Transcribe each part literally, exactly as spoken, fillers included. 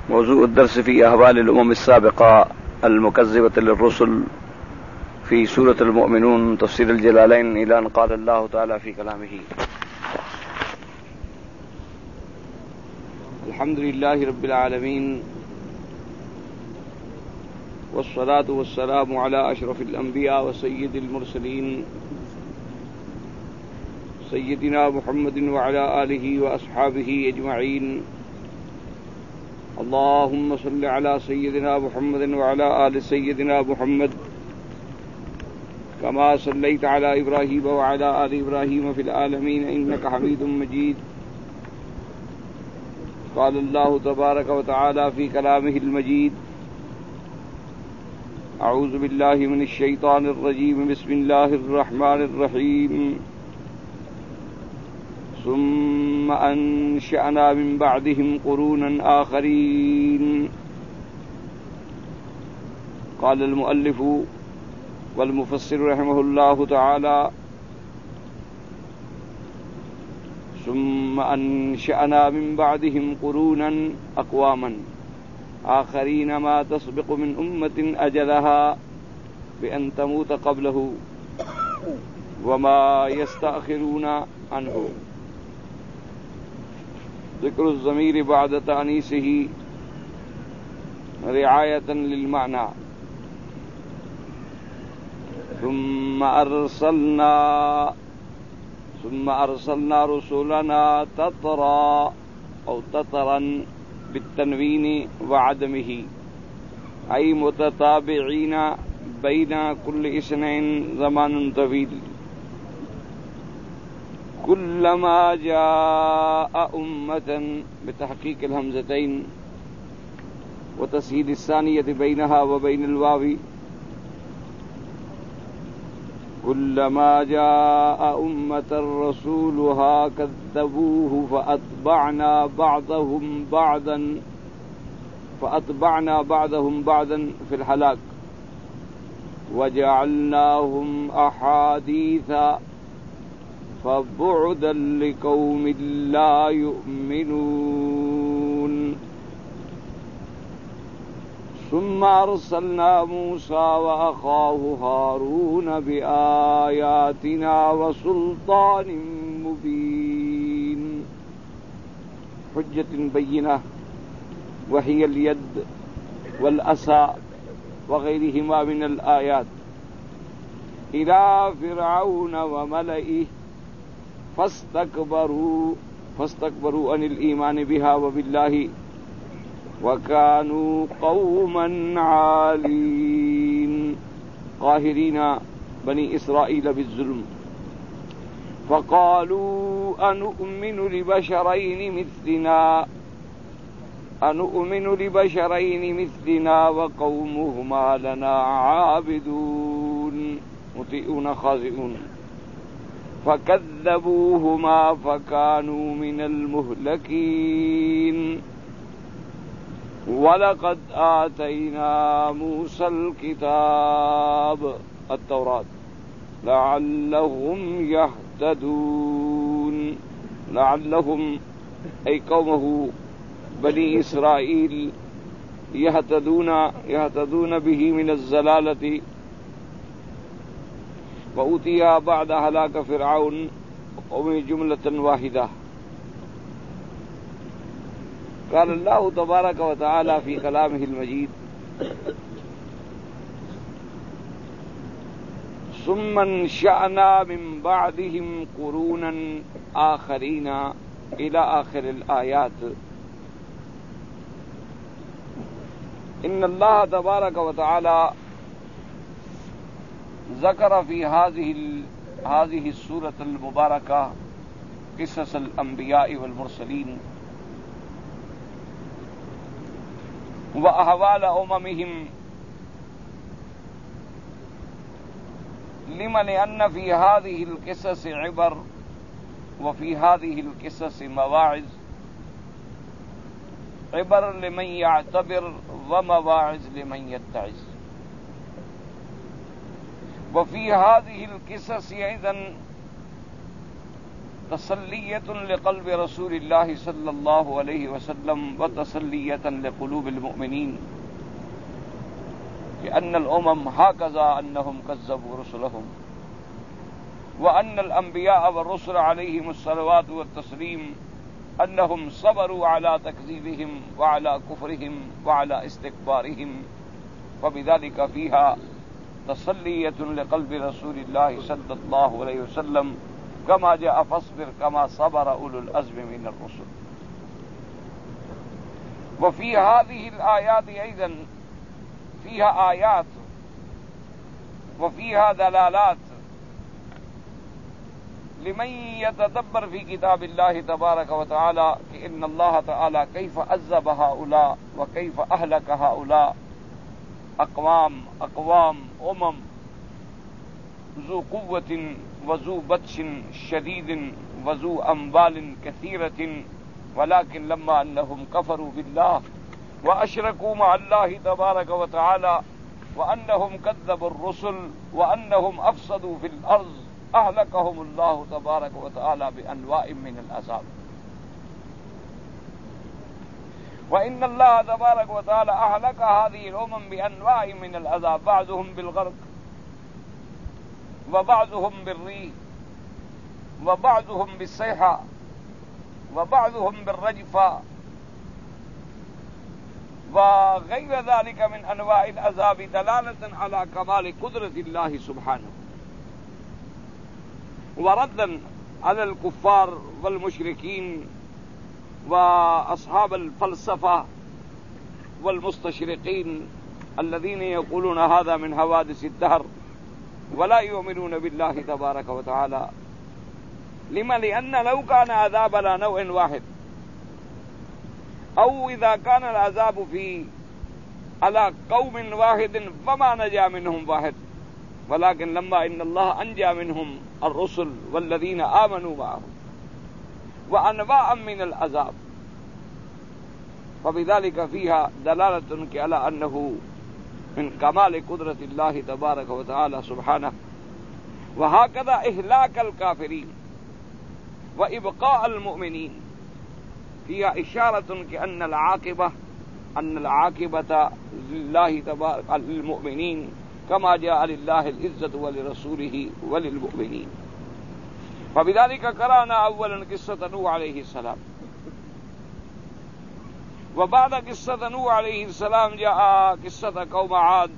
موضوع الدرس في أحوال الأمم السابقة المكذبة للرسل في سورة المؤمنون تفسير الجلالين إلى أن قال الله تعالى في كلامه: الحمد لله رب العالمين والصلاة والسلام على أشرف الأنبياء وسيد المرسلين سيدنا محمد وعلى آله وأصحابه أجمعين. اللهم صل على سيدنا محمد وعلى آل سيدنا محمد كما صليت على إبراهيم وعلى آل إبراهيم في العالمين إنك حميد مجيد. قال الله تبارك وتعالى في كلامه المجيد: أعوذ بالله من الشيطان الرجيم بسم الله الرحمن الرحيم. ثم أنشأنا من بعدهم قرونا آخرين. قال المؤلف والمفسر رحمه الله تعالى: ثم أنشأنا من بعدهم قرونا أقواما آخرين ما تسبق من أمة أجلها بأن تموت قبله وما يستأخرون عنه. ذکر الضمیر بعد تانیثہ رعایۃ للمعنى. ثم ارسلنا ثم ارسلنا رسلنا تترا او تترا بالتنوین وعدمه ای متتابعین بین كل اثنین زمان طویل. كلما جاء أمة بتحقيق الهمزتين وتسهيل الثانية بينها وبين الواو. كلما جاء أمة رسولها كذبوه فأتبعنا بعضهم بعضا فأتبعنا بعضهم بعضا في الهلاك وجعلناهم أحاديثا فبعدا لقوم لا يؤمنون. ثم أرسلنا موسى وأخاه هارون بآياتنا وسلطان مبين حجة بينة وهي اليد والعصا وغيرهما من الآيات إلى فرعون وملئه فاستكبروا فاستكبروا عن الإيمان بها وبالله وكانوا قوما عالين قاهرين بني إسرائيل بالظلم. فقالوا أنؤمن لبشرين مثلنا أنؤمن لبشرين مثلنا وقومهما لنا عابدون مطيعون خاضعون. فكذبوهما فكانوا من المهلكين. ولقد آتينا موسى الكتاب التوراة لعلهم يهتدون. لعلهم أي قومه بني إسرائيل يهتدون يهتدون به من الزلالة. وأوتيا بعد هلاك فرعون قوم جملة واحدة. قال الله تبارك وتعالى في كلامه المجيد: ثم انشأنا من بعدهم قرونا آخرين إلى آخر الآيات. إن الله تبارك وتعالى ذکر فی هذه هذه السورة المبارکہ قصص الانبیاء والمرسلین واحوال اممهم لما لأن في هذه القصص عبر وفي هذه القصص مواعظ. عبر لمن يعتبر ومواعظ لمن يتعظ. وفي هذه القصص أيضا تسلیۃ لقلب رسول اللہ صلی اللہ علیہ وسلم وتسلیۃ لقلوب المؤمنین بأن الأمم هكذا أنهم كذبوا رسلهم وأن الأنبياء والرسل عليهم الصلوات والتسليم أنهم صبروا على تكذيبهم وعلى كفرهم وعلى استكبارهم وبذلك فيها تسلية لقلب رسول الله صلى الله عليه وسلم كما جاء فاصبر كما صبر أولو العزم من الرسل. وفي هذه الآيات أيضا فيها آيات وفيها دلالات لمن يتدبر في كتاب الله تبارك وتعالى إن الله تعالى كيف عذب هؤلاء وكيف أهلك هؤلاء اقوام اقوام امم ذو قوة وذو بطش شديد وذو اموال كثيرة ولكن لما انهم كفروا بالله واشركوا مع الله تبارك وتعالى وانهم كذبوا الرسل وانهم افسدوا في الارض اهلكهم الله تبارك وتعالى بانواع من العذاب. وإن الله تبارك وتعالى أهلك هذه الأمم بأنواع من العذاب بعضهم بالغرق وبعضهم بالريح وبعضهم بالصيحة وبعضهم بالرجفة وغير ذلك من أنواع العذاب دلالة على كمال قدرة الله سبحانه وردا على الكفار والمشركين وأصحاب الفلسفة والمستشرقين الذين يقولون هذا من حوادث الدهر ولا يؤمنون بالله تبارك وتعالى. لما؟ لأن لو كان عذاب على نوع واحد أو إذا كان العذاب في على قوم واحد فما نجا منهم واحد، ولكن لما إن الله أنجى منهم الرسل والذين آمنوا معه وأنواع من العذاب فبذلك فيها دلالة على أنه من كمال قدرة الله تبارك وتعالى سبحانه. وهكذا إهلاك الكافرين وإبقاء المؤمنين فيها إشارة كأن العاقبة أن العاقبة لله تبارك للمؤمنين كما جاء لله العزة ولرسوله وللمؤمنين. فبذلك قرأنا أولا قصة نوح عليه السلام، وبعد قصة نوح عليه السلام جاء قصة قوم عاد،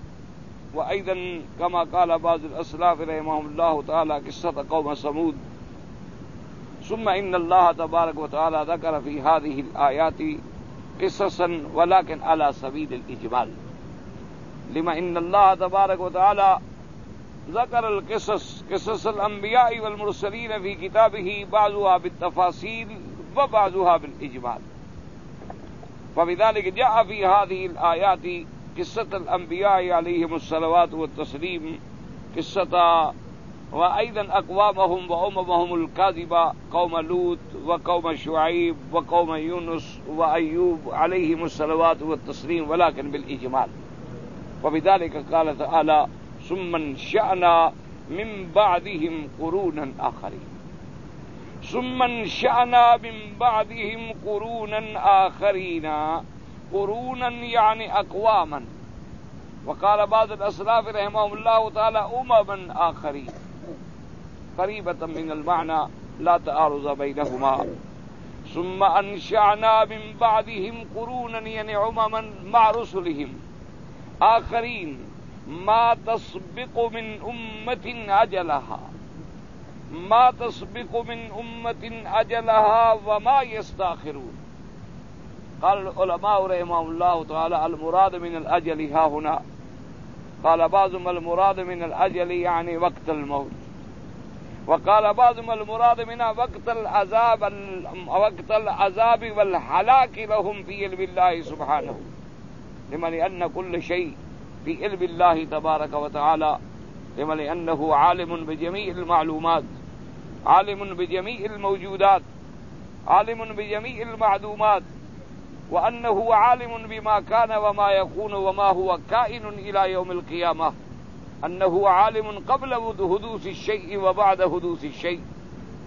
وأيضا كما قال بعض الأسلاف رحمهم الله تعالى قصة قوم ثمود. ثم إن الله تبارك وتعالى ذكر في هذه الآيات قصصا ولكن على سبيل الإجمال. لما إن الله تبارك وتعالى ذكر القصص قصص الأنبياء والمرسلين في كتابه بعضها بالتفاصيل وبعضها بالإجمال. فبذلك جاء في هذه الآيات قصة الأنبياء عليهم الصلوات والتسليم، قصة وأيضا أقوامهم وأممهم الكاذبة قوم لوط وقوم شعيب وقوم يونس وأيوب عليهم الصلوات والتسليم ولكن بالإجمال. وبذلك قال تعالى ثم انشأنا من بعدهم قرونا آخرين ثم انشأنا من بعدهم قرونا آخرين قرونا يعني أقواما. وقال بعض الأسلاف رحمهم الله تعالى أمما آخرين قريبة من المعنى لا تعارض بينهما. ثم أنشأنا من بعدهم قرونا يعني أمما مع رسلهم آخرين ما تسبق من أمة أجلها ما تسبق من أمة أجلها وما يستأخرون. قال العلماء رحمهم الله تعالى المراد من الأجل ها هنا، قال بعضهم المراد من الأجل يعني وقت الموت، وقال بعضهم المراد منها وقت العذاب وقت العذاب والهلاك لهم في علم الله سبحانه. لما لأن كل شيء في علم الله تبارك وتعالى، لما لأنه عالم بجميع المعلومات، عالم بجميع الموجودات، عالم بجميع المعدومات، وأنه عالم بما كان وما يكون وما هو كائن إلى يوم القيامة، أنه عالم قبل حدوث الشيء وبعد حدوث الشيء،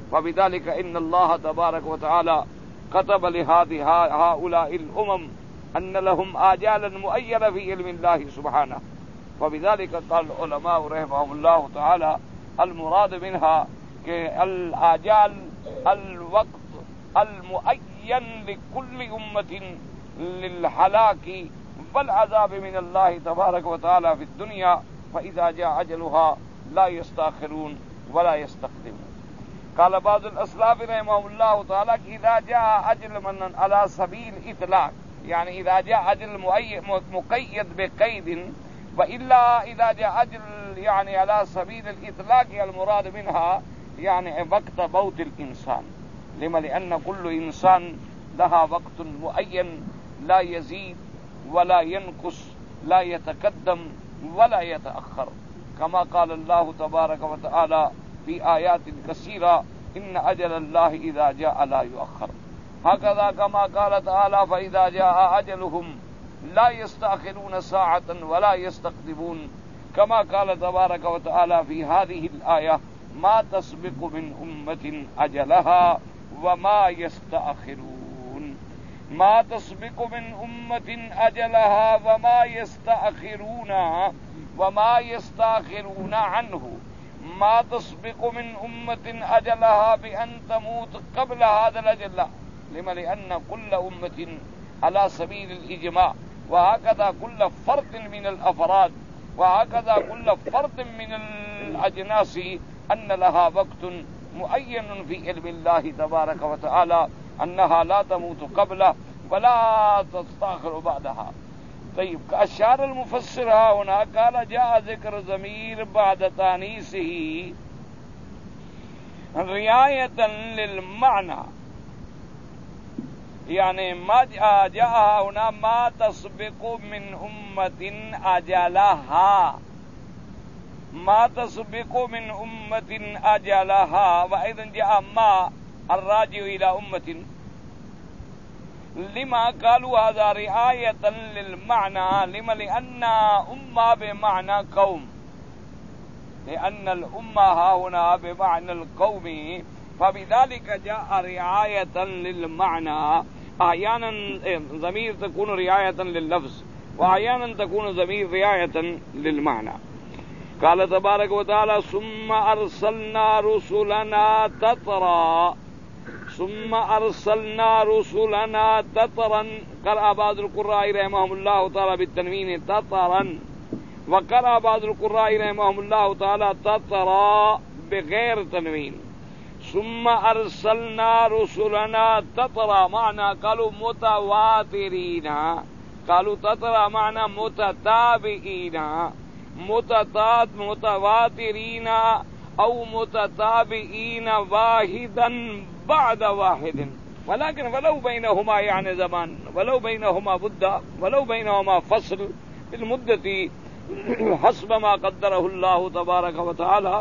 وبذلك إن الله تبارك وتعالى كتب لهذه هؤلاء الأمم أن لهم آجالا مؤينة في علم الله سبحانه. وبذلك قال العلماء رحمهم الله تعالى المراد منها کہ الآجال الوقت المؤين لكل أمة للهلاك والعذاب من الله تبارك وتعالى في الدنيا، فإذا جاء أجلها لا يستأخرون ولا يستقدمون. قال بعض الأسلاف رحمهم الله تعالى إذا جاء أجل من على سبيل إطلاق، يعني إذا جاء أجل مقيد بقيد، وإلا إذا جاء أجل يعني على سبيل الإطلاق المراد منها يعني وقت موت الإنسان. لما؟ لأن كل إنسان لها وقت معين لا يزيد ولا ينقص، لا يتقدم ولا يتأخر، كما قال الله تبارك وتعالى في آيات كثيرة إن أجل الله إذا جاء لا يؤخر. هكذا كما قال تعالى فإذا جاء أجلهم لا يستأخرون ساعة ولا يستقدمون، كما قال تبارك وتعالى في هذه الآية ما تسبق من أمة أجلها وما يستأخرون، ما تسبق من أمة أجلها وما يستأخرون وما يستأخرون عنه، ما تسبق من أمة أجلها بأن تموت قبل هذا الأجل. لما؟ لأن كل أمة على سبيل الإجماع، وهكذا كل فرد من الأفراد، وهكذا كل فرد من الأجناس أن لها وقت معين في علم الله تبارك وتعالى أنها لا تموت قبله ولا تستأخر بعدها. طيب، أشار المفسر هنا قال جاء ذكر ضمير بعد تانيثه رعاية للمعنى، يعني ما جاء هنا ما تسبق من أمة أجلها، ما تسبق من أمة أجلها، وأيضا جاء ما الراجع إلى أمة. لما قالوا هذا رعاية للمعنى؟ لما؟ لأن أمة بمعنى قوم، لأن الأمة ها هنا بمعنى القوم، فبذلك جاء رعاية للمعنى. أحيانا ضمير تكون رعاية لللفظ، وأحيانا تكون ضمير رعاية للمعنى. قال تبارك وتعالى ثم أرسلنا رسلنا تترى، ثم أرسلنا رسلنا تترا، قرأ بعض القراء رحمهم الله تعالى بالتنوين تترا، وقرأ بعض القراء رحمهم الله تعالى تترى بغير تنوين. ثم أرسلنا رسلنا تترى معنى قالوا متواترين، قالوا تترى معنى متتابعين، متتات متواترين أو متتابعين واحدا بعد واحد، ولكن ولو بينهما يعني زمان، ولو بينهما مدة، ولو بينهما فصل بالمدة حسب ما قدره الله تبارك وتعالى.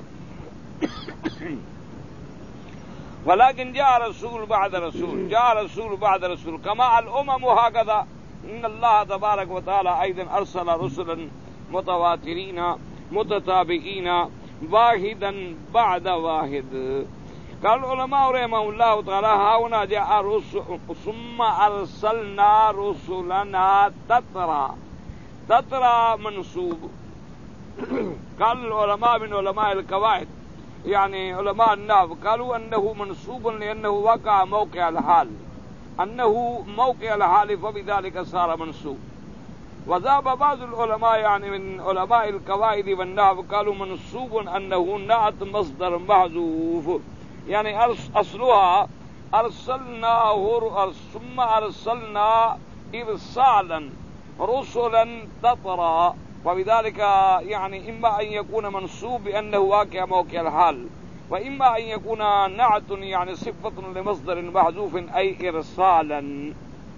ولكن جاء رسول بعد رسول، جاء رسول بعد رسول، كما الأمم هكذا إن الله تبارك وتعالى أيضا أرسل رسلا متواترين متتابعين واحدا بعد واحد. قال العلماء رحمه الله تعالى هنا جاء رسل ثم أرسلنا رسلنا تترى، تترى منصوب. قال العلماء من علماء القواعد يعني علماء النحو قالوا أنه منصوب لأنه وقع موقع الحال، أنه موقع الحال فبذلك صار منصوب. وذهب بعض العلماء يعني من علماء القواعد والنحو قالوا منصوب أنه نعت مصدر محذوف، يعني أصلها أرسلناه ثم أرسلنا إرسالا رسلا تترى، وبذلك يعني إما أن يكون منصوب بأنه واقع موقع الحال، وإما أن يكون نعت يعني صفة لمصدر محذوف أي إرسالا.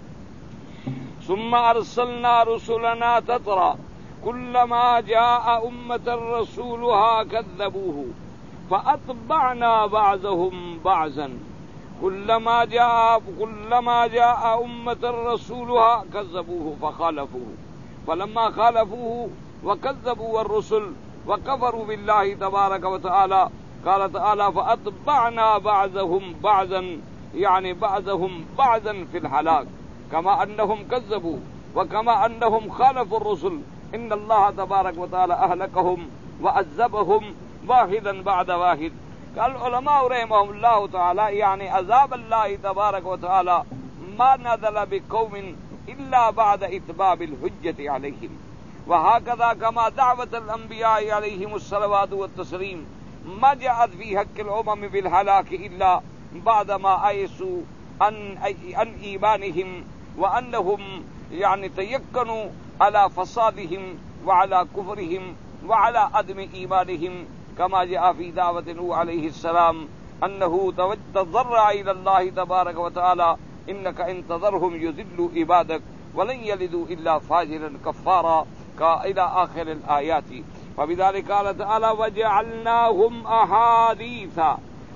ثم أرسلنا رسلنا تترى كلما جاء أمة رسولها كذبوه فأتبعنا بعضهم بعضا، كلما جاء كلما جاء أمة رسولها كذبوه فخالفوه، فلما خالفوه وكذبوا الرسل وكفروا بالله تبارك وتعالى قال تعالى فأتبعنا بعضهم بعضا يعني بعضهم بعضا في الهلاك كما أنهم كذبوا وكما أنهم خالفوا الرسل إن الله تبارك وتعالى أهلكهم وعذبهم واحدا بعد واحد. قال العلماء رحمهم الله تعالى يعني عذاب الله تبارك وتعالى ما نزل بقوم إلا بعد إتمام الحجة عليهم، وهكذا كما دعوة الأنبياء عليهم الصلوات والتسليم ما جاءت في حق الأمم بالهلاك إلا بعدما أيسوا عن عن إيمانهم وأنهم يعني تيقنوا على فسادهم وعلى كفرهم وعلى عدم إيمانهم، كما جاء في دعوة نوح عليه السلام أنه تضرع إلى الله تبارك وتعالى إنك إن تذرهم يذلوا عبادك ولن يلدوا إلا فاجرا كفارا إلى آخر الآيات. وبذلك قال تعالى وجعلناهم أحاديثا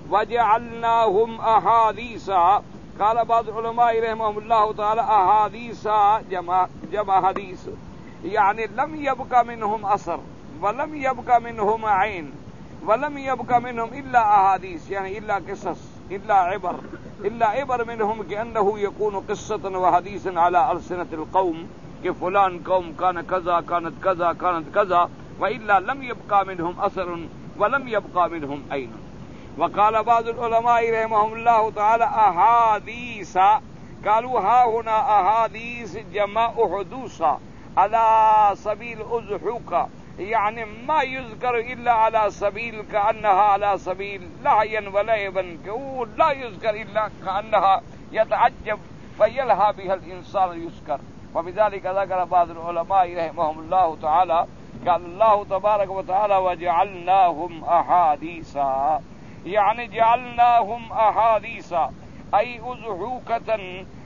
وجعلناهم أحاديثا. قال بعض العلماء رحمهم الله تعالى أحاديثا جمع جمع حديث يعني لم يبق منهم أثر ولم يبق منهم عين ولم يبق منهم إلا أحاديث يعني إلا قصص إلا عبر إلا عبر منهم كأنه يكون قصة وحديث على ألسنة القوم كفلان قوم كان كذا كانت كذا كانت كذا، وإلا لم يبقى منهم أثر ولم يبقى منهم عين. وقال بعض العلماء رحمهم الله تعالى أحاديث، قالوا ها هنا أحاديث جمع حدوثا على سبيل أضحوك يعني ما يذكر إلا على سبيل كأنها على سبيل لعيا ولعبا، لا يذكر إلا كأنها يتعجب فيلهى بها الإنسان يذكر. وبذلك ذكر بعض العلماء رحمهم الله تعالى قال الله تبارك وتعالى وجعلناهم أحاديثا يعني جعلناهم أحاديثا أي أضحوكة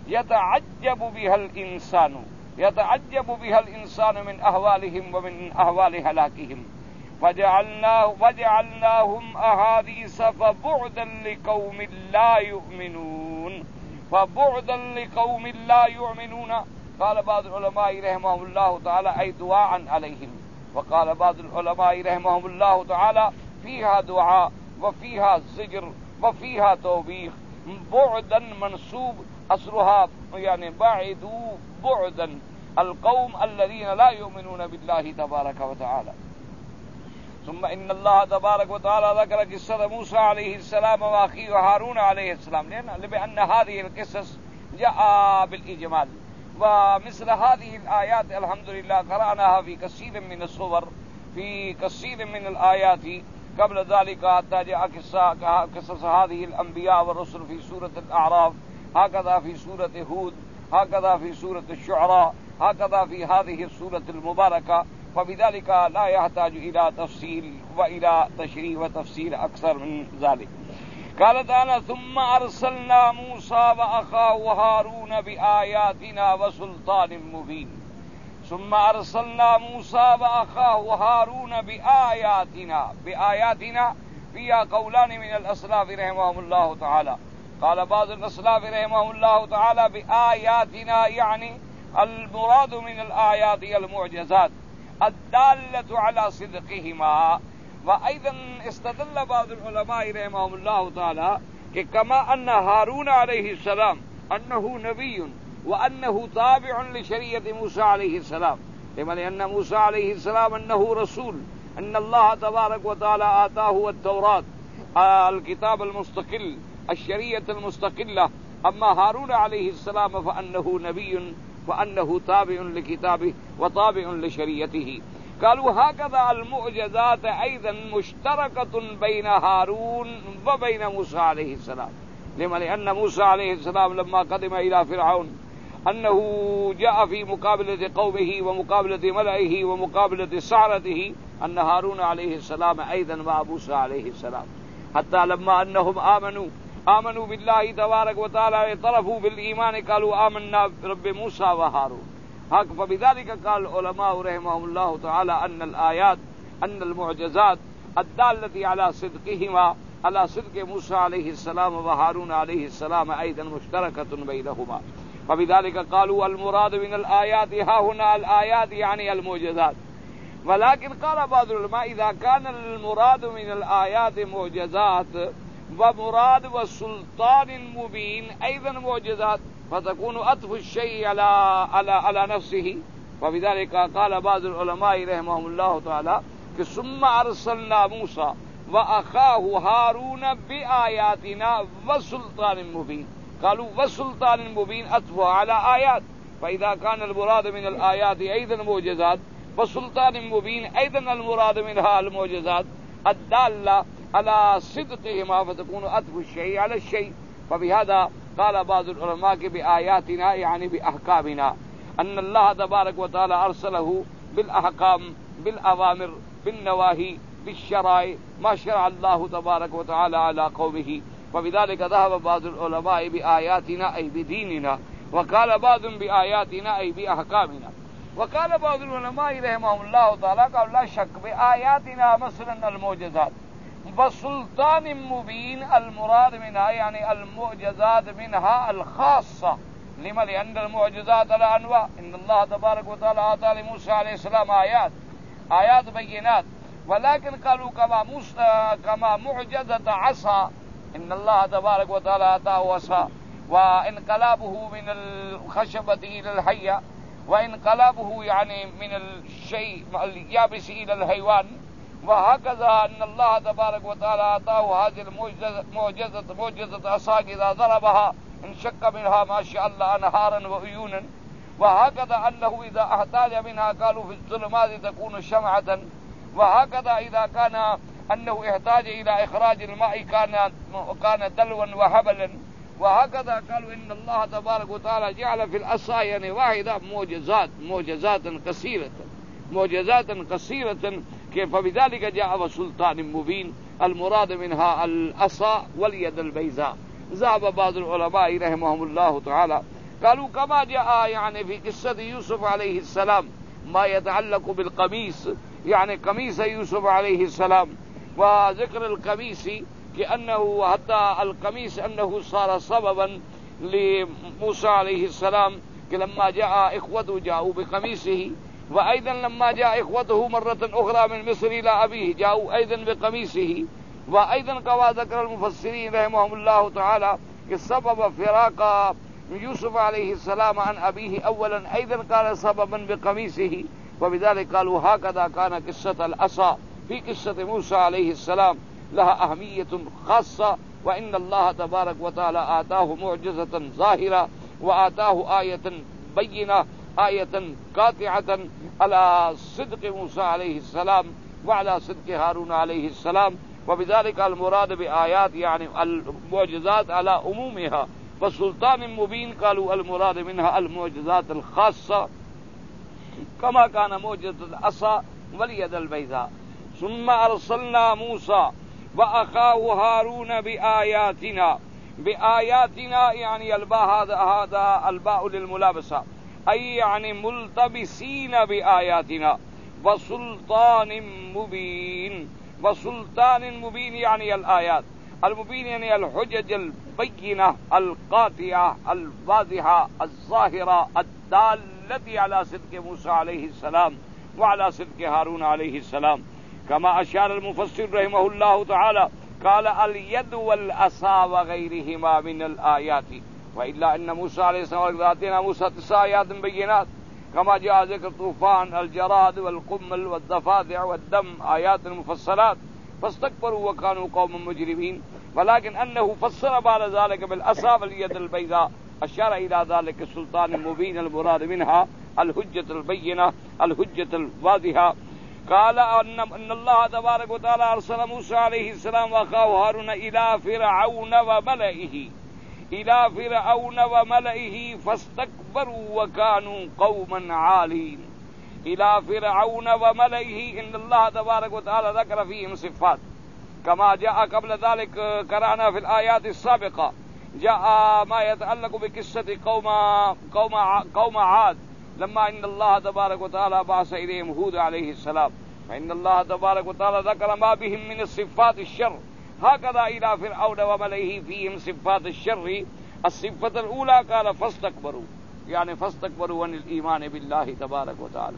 يتعجب بها الإنسان يتعجب بها الإنسان من أهوالهم ومن أهوال هلاكهم. وجعلناه وجعلناهم أحاديث فبعدا لقوم لا يؤمنون فبعدا لقوم لا يؤمنون. قال بعض العلماء رحمهم الله تعالى أي دعاء عليهم. وقال بعض العلماء رحمهم الله تعالى فيها دعاء وفيها زجر وفيها توبيخ. بعدا منسوب أصلها يعني بعدوا بعدا القوم الذين لا يؤمنون بالله تبارك وتعالى. ثم إن الله تبارك وتعالى ذكر قصة موسى عليه السلام وأخيه هارون عليه السلام لأن هذه القصص جاء بالإجمال، ومثل هذه الآيات الحمد لله قرأناها في كثير من الصور في كثير من الآيات قبل ذلك حتى جاء قصص هذه الأنبياء والرسل في سورة الأعراف، هكذا في سورة هود، هكذا في سورة الشعراء، هكذا في هذه السورة المباركة. فبذلك لا يحتاج إلى تفصيل وإلى تشريح وتفسير أكثر من ذلك. قال تعالى ثم أرسلنا موسى وأخاه هارون بآياتنا وسلطان مبين. ثم أرسلنا موسى وأخاه هارون بآياتنا بآياتنا فيها قولان من الأسلاف رحمهم الله تعالى. قال بعض الأسلاف رحمهم الله تعالى بآياتنا يعني المراد من الآيات المعجزات الدالة على صدقهما. وأيضا استدل بعض العلماء رحمهم الله تعالى کہ كما أن هارون عليه السلام أنه نبي وأنه تابع لشريعة موسى عليه السلام، لأن موسى عليه السلام أنه رسول، أن الله تبارك وتعالى آتاه التوراة الكتاب المستقل الشريعة المستقلة. أما هارون عليه السلام فأنه نبي وأنه تابع لكتابه وطابع لشريعته. قالوا هكذا المعجزات أيضا مشتركة بين هارون وبين موسى عليه السلام، لأن موسى عليه السلام لما قدم إلى فرعون أنه جاء في مقابلة قومه ومقابلة ملئه ومقابلة سحرته، أن هارون عليه السلام أيضا مع موسى عليه السلام، حتى لما أنهم آمنوا آمنوا بالله تبارك وتعالى اعترفوا بالإيمان قالوا آمنا برب موسى وهارون. فبذلك قال العلماء رحمهم الله تعالى أن الآيات أن المعجزات الدالة على صدقهما على صدق موسى عليه السلام وهارون عليه السلام أيضا مشتركة بينهما. فبذلك قالوا المراد من الآيات ها هنا الآيات يعني المعجزات. ولكن قال بعض العلماء إذا كان المراد من الآيات معجزات ومراد والسلطان مبين أيضا معجزات فتكون أطف الشيء على على على نفسه. وبذلك قال بعض العلماء رحمهم الله تعالى ثم أرسلنا موسى وأخاه هارون بآياتنا وسلطان مبين. قالوا وسلطان مبين أطف على آيات، فإذا كان المراد من الآيات أيضا معجزات وسلطان مبين أيضا المراد منها المعجزات الدالة على صدقهما فتكون أطف الشيء على الشيء. فبهذا قال بعض العلماء بآياتنا يعني بأحكامنا، أن الله تبارك وتعالى أرسله بالأحكام بالأوامر بالنواهي بالشرائع ما شرع الله تبارك وتعالى على قومه. فبذلك ذهب بعض العلماء بآياتنا أي بديننا، وقال بعض بآياتنا أي بأحكامنا. وقال بعض العلماء رحمهم الله تعالى قال لا شك بآياتنا مثلا المعجزات وسلطان مبين المراد منها يعني المعجزات منها الخاصة. لما؟ لأن المعجزات على أنواع. إن الله تبارك وتعالى أعطى لموسى عليه السلام آيات آيات بينات، ولكن قالوا كما موسى كما معجزة عصا، إن الله تبارك وتعالى أعطاه عصا وانقلابه من الخشبة إلى الحية وانقلابه يعني من الشيء اليابس إلى الحيوان، وهكذا أن الله تبارك وتعالى أعطاه هذه المعجزة معجزة معجزة عصا إذا ضربها انشق منها ما شاء الله أنهارا وعيونا، وهكذا أنه إذا احتاج منها قالوا في الظلمات تكون شمعة، وهكذا إذا كان أنه احتاج إلى إخراج الماء كان كان دلوا وهبلا، وهكذا قالوا إن الله تبارك وتعالى جعل في العصا يعني واحدة معجزات معجزات كثيرة معجزات كثيرة كيف. بذلك جاء وسلطان مبين المراد منها العصا واليد البيضاء. ذهب بعض العلماء رحمهم الله تعالى قالوا كما جاء يعني في قصة يوسف عليه السلام ما يتعلق بالقميص يعني قميص يوسف عليه السلام، وذكر القميص كأنه حتى القميص أنه صار سببا لموسى عليه السلام لما جاء إخوته جاءوا بقميصه، وأيضا لما جاء إخوته مرة أخرى من مصر إلى أبيه جاءوا أيضا بقميصه. وأيضا كما ذكر المفسرين رحمهم الله تعالى السبب فراق يوسف عليه السلام عن أبيه أولا أيضا كان سببا بقميصه. وبذلك قالوا هكذا كان قصة العصا في قصة موسى عليه السلام لها أهمية خاصة، وإن الله تبارك وتعالى آتاه معجزة ظاهرة وآتاه آية بينة آية قاطعة على صدق موسى عليه السلام وعلى صدق هارون عليه السلام. وبذلك المراد بآيات يعني المعجزات على عمومها، وسلطان مبين قالوا المراد منها المعجزات الخاصة كما كان معجزة العصا واليد البيضاء. ثم أرسلنا موسى وأخاه هارون بآياتنا. بآياتنا يعني الباء هذا هذا الباء للملابسة أي يعني ملتبسين بآياتنا وسلطان مبين. وسلطان مبين يعني الآيات المبين يعني الحجج البينة القاطعة الواضحة الظاهرة الدالة على صدق موسى عليه السلام وعلى صدق هارون عليه السلام. كما أشار المفسر رحمه الله تعالى قال اليد والعصا وغيرهما من الآيات، وإلا أن موسى عليه السلام آتينا موسى تسع آيات بينات كما جاء ذكر طوفان الجراد والقمل والضفادع والدم آيات مفصلات فاستكبروا وكانوا قوما مجرمين. ولكن أنه فسر بعد ذلك بالعصا واليد البيضاء أشار إلى ذلك السلطان المبين المراد منها الحجة البينة الحجة الواضحة. قال أن الله تبارك وتعالى أرسل موسى عليه السلام وأخاه هارون إلى فرعون وملئه إلى فرعون وملئه فاستكبروا وكانوا قوما عالين. إلى فرعون وملئه إن الله تبارك وتعالى ذكر فيهم صفات كما جاء قبل ذلك قرأنا في الآيات السابقة. جاء ما يتعلق بقصة قوم قوم قوم عاد لما إن الله تبارك وتعالى بعث إليهم هود عليه السلام، فإن الله تبارك وتعالى ذكر ما بهم من الصفات الشر. هكذا إلى فرعون وملئه فيهم صفات الشر. الصفة الأولى قال فاستكبروا يعني فاستكبروا عن الإيمان بالله تبارك وتعالى،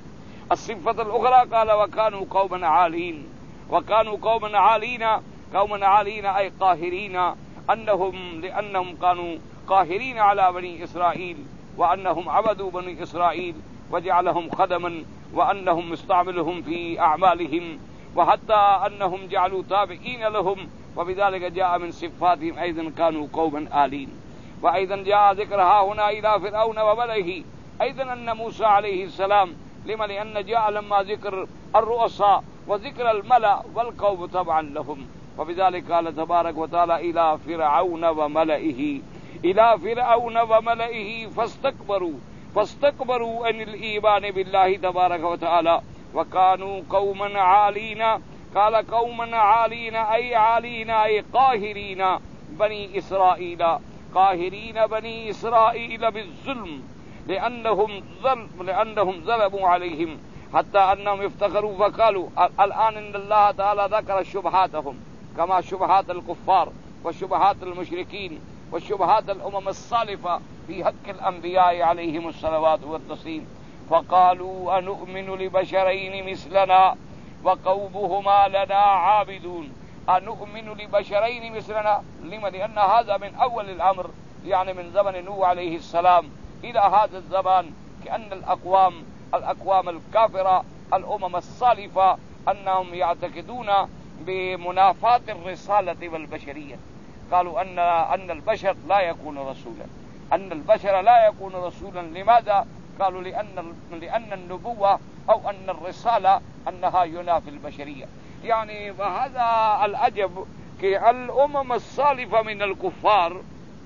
الصفة الأخرى قال وكانوا قوما عالين، وكانوا قوما عالين، قوما عالين أي قاهرين، أنهم لأنهم كانوا قاهرين على بني إسرائيل، وأنهم عبدوا بني إسرائيل وجعلهم خدما، وأنهم مستعملهم في أعمالهم، وحتى أنهم جعلوا تابعين لهم، وبذلك جاء من صفاتهم أيضا كانوا قوما آلين. وأيضا جاء ذكرها هنا إلى فرعون وملئه أيضا أن موسى عليه السلام لما لأن جاء لما ذكر الرؤساء وذكر الملأ والقوم طبعا لهم، وبذلك قال تبارك وتعالى إلى فرعون وملئه، إلى فرعون وملئه فاستكبروا فاستكبروا عن الإيمان بالله تبارك وتعالى وكانوا قوما عالين. قال قوما عالين أي عالين أي قاهرين بني إسرائيل، قاهرين بني إسرائيل بالظلم لأنهم ظلم لأنهم ظلموا عليهم حتى أنهم افتخروا فقالوا. الآن إن الله تعالى ذكر شبهاتهم كما شبهات الكفار وشبهات المشركين وشبهات الأمم السالفة في حق الأنبياء عليهم الصلوات والتسليم، فقالوا أنؤمن لبشرين مثلنا وقومهما لنا عابدون. أنؤمن لبشرين مثلنا، لما؟ لأن هذا من أول الأمر، يعني من زمن نوح عليه السلام إلى هذا الزمان، كأن الأقوام الأقوام الكافرة الأمم السالفة أنهم يعتقدون بمنافاة الرسالة والبشرية. قالوا أن أن البشر لا يكون رسولا، أن البشر لا يكون رسولا. لماذا؟ قالوا لأن لأن النبوة أو أن الرسالة أنها ينافي البشرية. يعني وهذا العجب كي الأمم السالفة من الكفار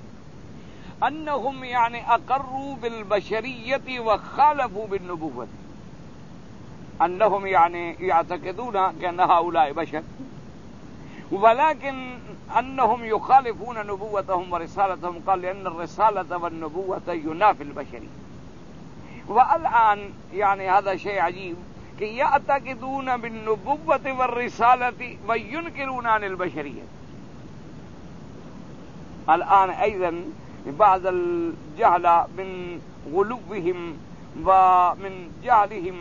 أنهم يعني أقروا بالبشرية وخالفوا بالنبوة، أنهم يعني يعتقدون كأن هؤلاء بشر، ولكن أنهم يخالفون نبوتهم ورسالتهم. قال لأن الرسالة والنبوة ينافي البشرية. والآن يعني هذا شيء عجيب كي يعتقدون بالنبوة والرسالة وينكرون عن البشرية. الآن أيضا بعض الجهل من غلوهم ومن جهلهم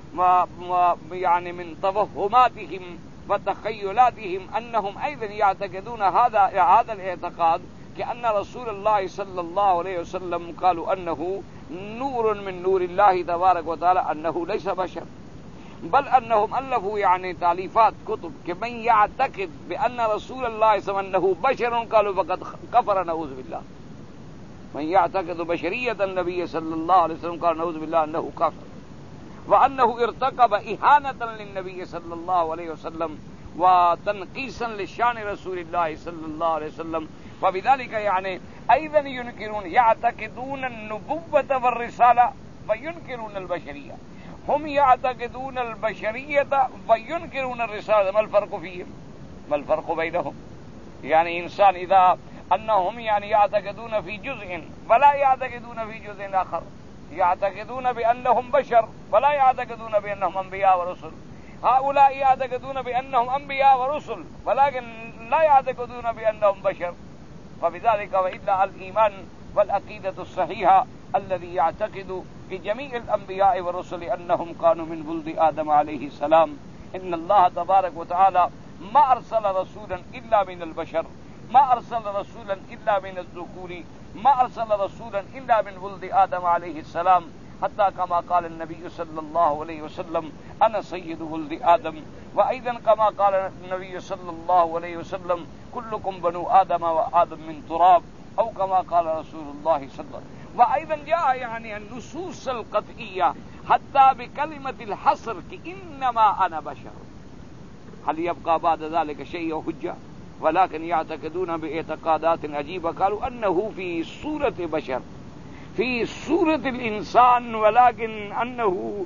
ويعني من توهماتهم وتخيلاتهم أنهم أيضا يعتقدون هذا هذا الاعتقاد كأن رسول الله صلى الله عليه وسلم قالوا أنه نور من نور الله تبارك وتعالى، أنه ليس بشر، بل أنهم ألفوا يعني تأليفات كتب كمن يعتقد بأن رسول الله صلى الله عليه وسلم أنه بشر قالوا فقد كفر نعوذ بالله. من يعتقد بشرية النبي صلى الله عليه وسلم قال نعوذ بالله أنه كافر، وأنه ارتكب إهانة للنبي صلى الله عليه وسلم وتنقيصا لشان رسول الله صلى الله عليه وسلم. وبذلك يعني أيضا ينكرون يعتقدون النبوة والرسالة وينكرون البشرية. هم يعتقدون البشرية وينكرون الرسالة. ما الفرق فيهم؟ ما الفرق بينهم؟ يعني إنسان إذا أنهم يعني يعتقدون في جزء ولا يعتقدون في جزء آخر، يعتقدون بأنهم بشر ولا يعتقدون بأنهم أنبياء ورسل. هؤلاء يعتقدون بأنهم أنبياء ورسل ولكن لا يعتقدون بأنهم بشر. فبذلك وإلا الإيمان والعقيدة الصحيحة الذي يعتقد في جميع الأنبياء والرسل أنهم كانوا من ولد آدم عليه السلام. إن الله تبارك وتعالى ما أرسل رسولا إلا من البشر، ما أرسل رسولا إلا من الذكور، ما أرسل رسولا إلا من ولد آدم عليه السلام، حتى كما قال النبي صلى الله عليه وسلم أنا سيد ولد آدم. وأيضا كما قال النبي صلى الله عليه وسلم كلكم بنو آدم وآدم من تراب، أو كما قال رسول الله صلى الله عليه وسلم. وأيضا جاء يعني النصوص القطعية حتى بكلمة الحصر إنما أنا بشر. هل يبقى بعد ذلك شيء وحجة؟ ولكن يعتقدون باعتقادات عجيبة. قالوا أنه في صورة بشر، في صورة الإنسان، ولكن أنه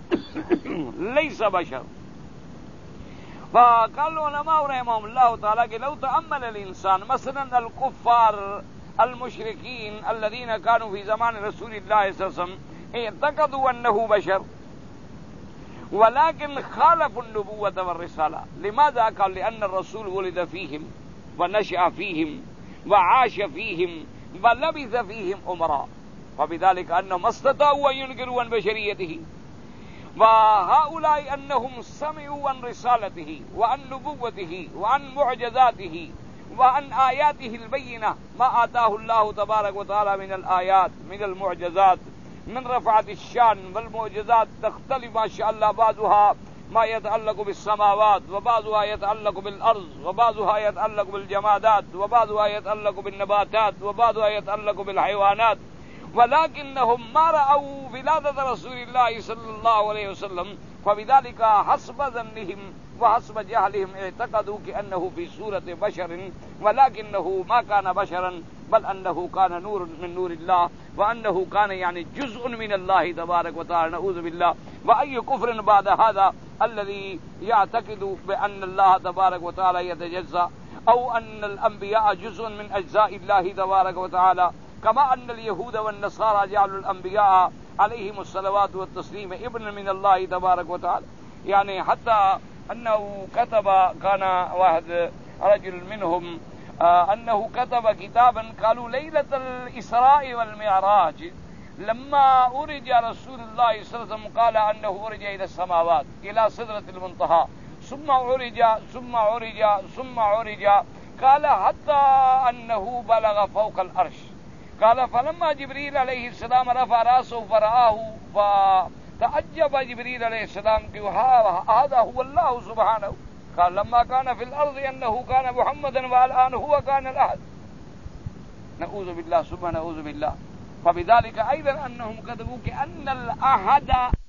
ليس بشر. فقال العلماء رحمهم الله تعالى لو تأمل الإنسان مثلا الكفار المشركين الذين كانوا في زمان رسول الله صلى الله عليه وسلم اعتقدوا أنه بشر ولكن خالفوا النبوة والرسالة. لماذا؟ قال لأن الرسول ولد فيهم ونشأ فيهم وعاش فيهم ولبث فيهم أمراء، فبذلك أنهم استطاعوا أن ينكروا عن بشريته. وهؤلاء أنهم سمعوا عن رسالته وعن نبوته وعن معجزاته وعن آياته البينة ما آتاه الله تبارك وتعالى من الآيات من المعجزات من رفعة الشان والمعجزات تختلف ما شاء الله بعضها ما يتعلق بالسماوات وبعضها يتعلق بالأرض وبعضها يتعلق بالجمادات وبعضها يتعلق بالنباتات وبعضها يتعلق بالحيوانات ولكنهم ما رأوا ولادة رسول الله صلى الله عليه وسلم فبذلك حسب ظنهم وحسب جهلهم اعتقدوا كأنه في صورة بشر ولكنه ما كان بشرا بل أنه كان نور من نور الله وأنه كان يعني جزء من الله تبارك وتعالى نعوذ بالله. وأي كفر بعد هذا الذي يعتقد بأن الله تبارك وتعالى يتجزأ أو أن الأنبياء جزء من أجزاء الله تبارك وتعالى كما أن اليهود والنصارى جعلوا الأنبياء عليهم الصلوات والتسليم ابن من الله تبارك وتعالى. يعني حتى أنه كتب كان واحد رجل منهم آه أنه كتب كتابا قالوا ليلة الإسراء والمعراج لما أرج رسول الله صلى الله عليه وسلم قال أنه أرج إلى السماوات إلى سدرة المنتهى ثم عرج ثم عرج ثم عرج قال حتى أنه بلغ فوق العرش قال فلما جبريل عليه السلام رفع رأسه فرآه فتعجب جبريل عليه السلام کہ هذا هو الله سبحانه قال لما كان في الأرض أنه كان محمدا والآن هو كان الأحد نعوذ بالله ثم نعوذ بالله. فبذلك أيضا أنهم كتبوا كأن الأحد